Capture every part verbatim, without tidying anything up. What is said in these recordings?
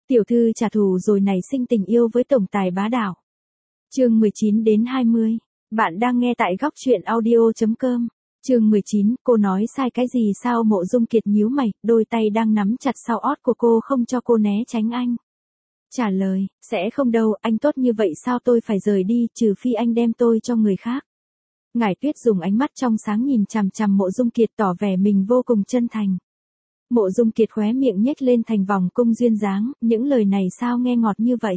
Tiểu thư trả thù rồi nảy sinh tình yêu với tổng tài bá đạo. Chương mười chín đến hai mươi. Bạn đang nghe tại góc truyện audio chấm com. Chương mười chín, cô nói sai cái gì sao? Mộ Dung Kiệt nhíu mày, đôi tay đang nắm chặt sau ót của cô không cho cô né tránh anh. Trả lời, sẽ không đâu, anh tốt như vậy sao tôi phải rời đi, trừ phi anh đem tôi cho người khác. Ngải Tuyết dùng ánh mắt trong sáng nhìn chằm chằm Mộ Dung Kiệt tỏ vẻ mình vô cùng chân thành. Mộ Dung Kiệt khóe miệng nhếch lên thành vòng cung duyên dáng, những lời này sao nghe ngọt như vậy?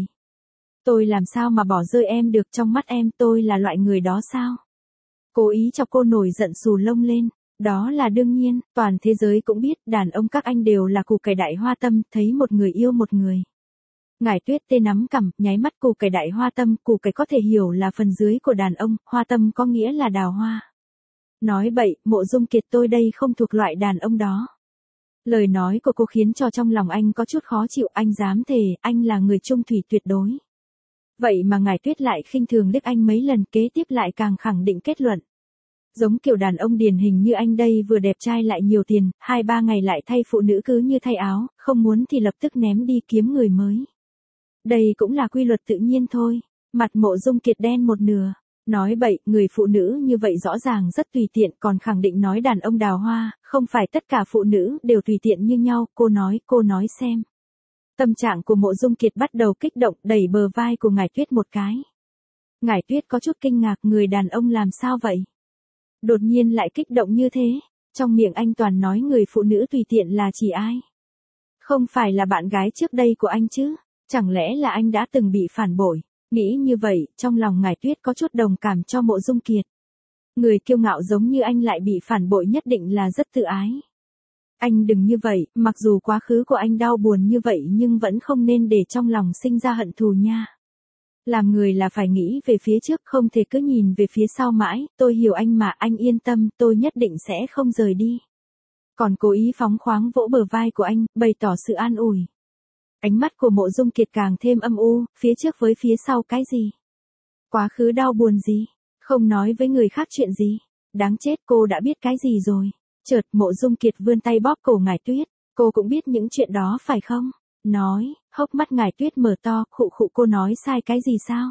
Tôi làm sao mà bỏ rơi em được, trong mắt em tôi là loại người đó sao? Cố ý chọc cô nổi giận xù lông lên, đó là đương nhiên, toàn thế giới cũng biết đàn ông các anh đều là củ cải đại hoa tâm, thấy một người yêu một người. Ngải Tuyết tê nắm cằm, nháy mắt. Củ cải đại hoa tâm, củ cải có thể hiểu là phần dưới của đàn ông, hoa tâm có nghĩa là đào hoa. Nói bậy, Mộ Dung Kiệt tôi đây không thuộc loại đàn ông đó. Lời nói của cô khiến cho trong lòng anh có chút khó chịu, anh dám thề, anh là người trung thủy tuyệt đối. Vậy mà Ngải Tuyết lại khinh thường liếc anh mấy lần, kế tiếp lại càng khẳng định kết luận. Giống kiểu đàn ông điển hình như anh đây, vừa đẹp trai lại nhiều tiền, hai ba ngày lại thay phụ nữ cứ như thay áo, không muốn thì lập tức ném đi kiếm người mới. Đây cũng là quy luật tự nhiên thôi. Mặt Mộ Dung Kiệt đen một nửa. Nói bậy, người phụ nữ như vậy rõ ràng rất tùy tiện, còn khẳng định nói đàn ông đào hoa, không phải tất cả phụ nữ đều tùy tiện như nhau, cô nói, cô nói xem. Tâm trạng của Mộ Dung Kiệt bắt đầu kích động, đẩy bờ vai của Ngải Tuyết một cái. Ngải Tuyết có chút kinh ngạc, người đàn ông làm sao vậy? Đột nhiên lại kích động như thế, trong miệng anh toàn nói người phụ nữ tùy tiện là chỉ ai? Không phải là bạn gái trước đây của anh chứ? Chẳng lẽ là anh đã từng bị phản bội? Nghĩ như vậy, trong lòng Ngải Tuyết có chút đồng cảm cho Mộ Dung Kiệt. Người kiêu ngạo giống như anh lại bị phản bội nhất định là rất tự ái. Anh đừng như vậy, mặc dù quá khứ của anh đau buồn như vậy nhưng vẫn không nên để trong lòng sinh ra hận thù nha. Làm người là phải nghĩ về phía trước, không thể cứ nhìn về phía sau mãi, tôi hiểu anh mà, anh yên tâm, tôi nhất định sẽ không rời đi. Còn cố ý phóng khoáng vỗ bờ vai của anh, bày tỏ sự an ủi. Ánh mắt của Mộ Dung Kiệt càng thêm âm u, phía trước với phía sau cái gì? Quá khứ đau buồn gì? Không nói với người khác chuyện gì? Đáng chết, cô đã biết cái gì rồi? Chợt Mộ Dung Kiệt vươn tay bóp cổ Ngải Tuyết, cô cũng biết những chuyện đó phải không? Nói, hốc mắt Ngải Tuyết mở to, khụ khụ, cô nói sai cái gì sao?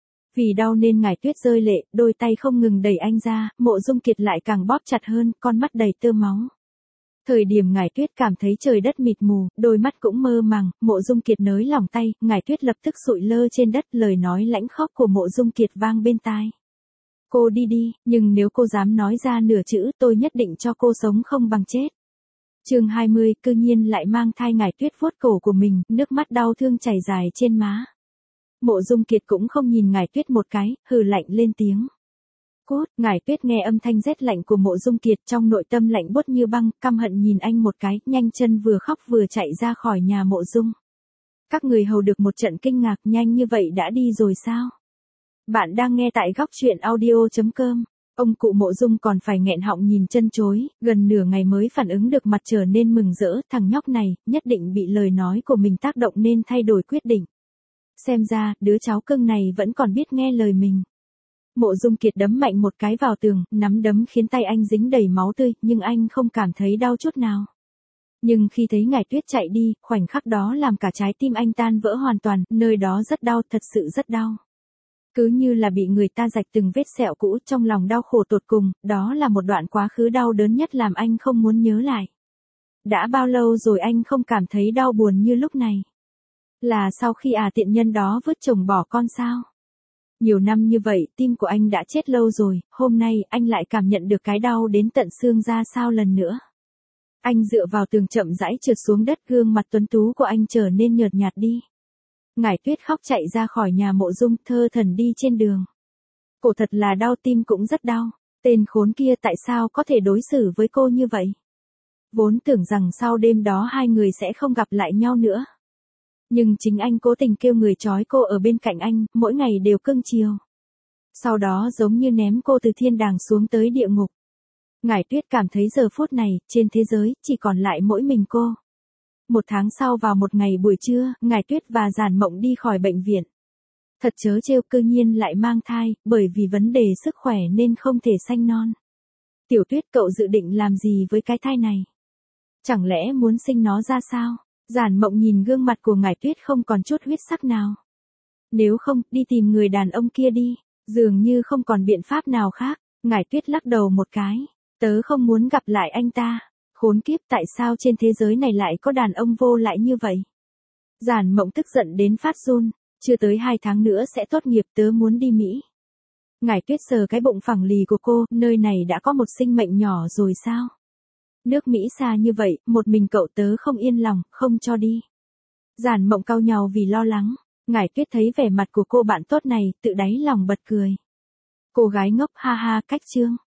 Vì đau nên Ngải Tuyết rơi lệ, đôi tay không ngừng đẩy anh ra, Mộ Dung Kiệt lại càng bóp chặt hơn, con mắt đầy tơ máu. Thời điểm Ngải Tuyết cảm thấy trời đất mịt mù, đôi mắt cũng mơ màng, Mộ Dung Kiệt nới lỏng tay, Ngải Tuyết lập tức sụi lơ trên đất, lời nói lãnh khóc của Mộ Dung Kiệt vang bên tai. Cô đi đi, nhưng nếu cô dám nói ra nửa chữ, tôi nhất định cho cô sống không bằng chết. Chương hai mươi, cư nhiên lại mang thai. Ngải Tuyết vuốt cổ của mình, nước mắt đau thương chảy dài trên má. Mộ Dung Kiệt cũng không nhìn Ngải Tuyết một cái, hừ lạnh lên tiếng. Cút. Ngải Tuyết nghe âm thanh rét lạnh của Mộ Dung Kiệt, trong nội tâm lạnh buốt như băng, căm hận nhìn anh một cái, nhanh chân vừa khóc vừa chạy ra khỏi nhà Mộ Dung. Các người hầu được một trận kinh ngạc, nhanh như vậy đã đi rồi sao? Bạn đang nghe tại góc truyện audio chấm com. Ông cụ Mộ Dung còn phải nghẹn họng nhìn chân chối, gần nửa ngày mới phản ứng được, mặt trở nên mừng rỡ, thằng nhóc này, nhất định bị lời nói của mình tác động nên thay đổi quyết định. Xem ra, đứa cháu cưng này vẫn còn biết nghe lời mình. Mộ Dung Kiệt đấm mạnh một cái vào tường, nắm đấm khiến tay anh dính đầy máu tươi, nhưng anh không cảm thấy đau chút nào. Nhưng khi thấy Ngải Tuyết chạy đi, khoảnh khắc đó làm cả trái tim anh tan vỡ hoàn toàn, nơi đó rất đau, thật sự rất đau. Cứ như là bị người ta rạch từng vết sẹo cũ, trong lòng đau khổ tột cùng, đó là một đoạn quá khứ đau đớn nhất làm anh không muốn nhớ lại. Đã bao lâu rồi anh không cảm thấy đau buồn như lúc này? Là sau khi à tiện nhân đó vứt chồng bỏ con sao? Nhiều năm như vậy, tim của anh đã chết lâu rồi, hôm nay anh lại cảm nhận được cái đau đến tận xương ra sao lần nữa. Anh dựa vào tường chậm rãi trượt xuống đất, gương mặt tuấn tú của anh trở nên nhợt nhạt đi. Ngải Tuyết khóc chạy ra khỏi nhà Mộ Dung, thơ thẩn đi trên đường. Cổ thật là đau, tim cũng rất đau. Tên khốn kia tại sao có thể đối xử với cô như vậy? Vốn tưởng rằng sau đêm đó hai người sẽ không gặp lại nhau nữa. Nhưng chính anh cố tình kêu người trói cô ở bên cạnh anh, mỗi ngày đều cưng chiều. Sau đó giống như ném cô từ thiên đàng xuống tới địa ngục. Ngải Tuyết cảm thấy giờ phút này, trên thế giới, chỉ còn lại mỗi mình cô. Một tháng sau vào một ngày buổi trưa, Ngải Tuyết và Giản Mộng đi khỏi bệnh viện. Thật chớ trêu, cư nhiên lại mang thai, bởi vì vấn đề sức khỏe nên không thể sanh non. Tiểu Tuyết, cậu dự định làm gì với cái thai này? Chẳng lẽ muốn sinh nó ra sao? Giản Mộng nhìn gương mặt của Ngải Tuyết không còn chút huyết sắc nào. Nếu không, đi tìm người đàn ông kia đi, dường như không còn biện pháp nào khác. Ngải Tuyết lắc đầu một cái, tớ không muốn gặp lại anh ta. Khốn kiếp, tại sao trên thế giới này lại có đàn ông vô lại như vậy? Giản Mộng tức giận đến phát run, chưa tới hai tháng nữa sẽ tốt nghiệp, tớ muốn đi Mỹ. Ngải Tuyết sờ cái bụng phẳng lì của cô, nơi này đã có một sinh mệnh nhỏ rồi sao? Nước Mỹ xa như vậy, một mình cậu tớ không yên lòng, không cho đi. Giản Mộng cau nhàu vì lo lắng. Ngải Tuyết thấy vẻ mặt của cô bạn tốt này, tự đáy lòng bật cười. Cô gái ngốc, ha ha, cách chương.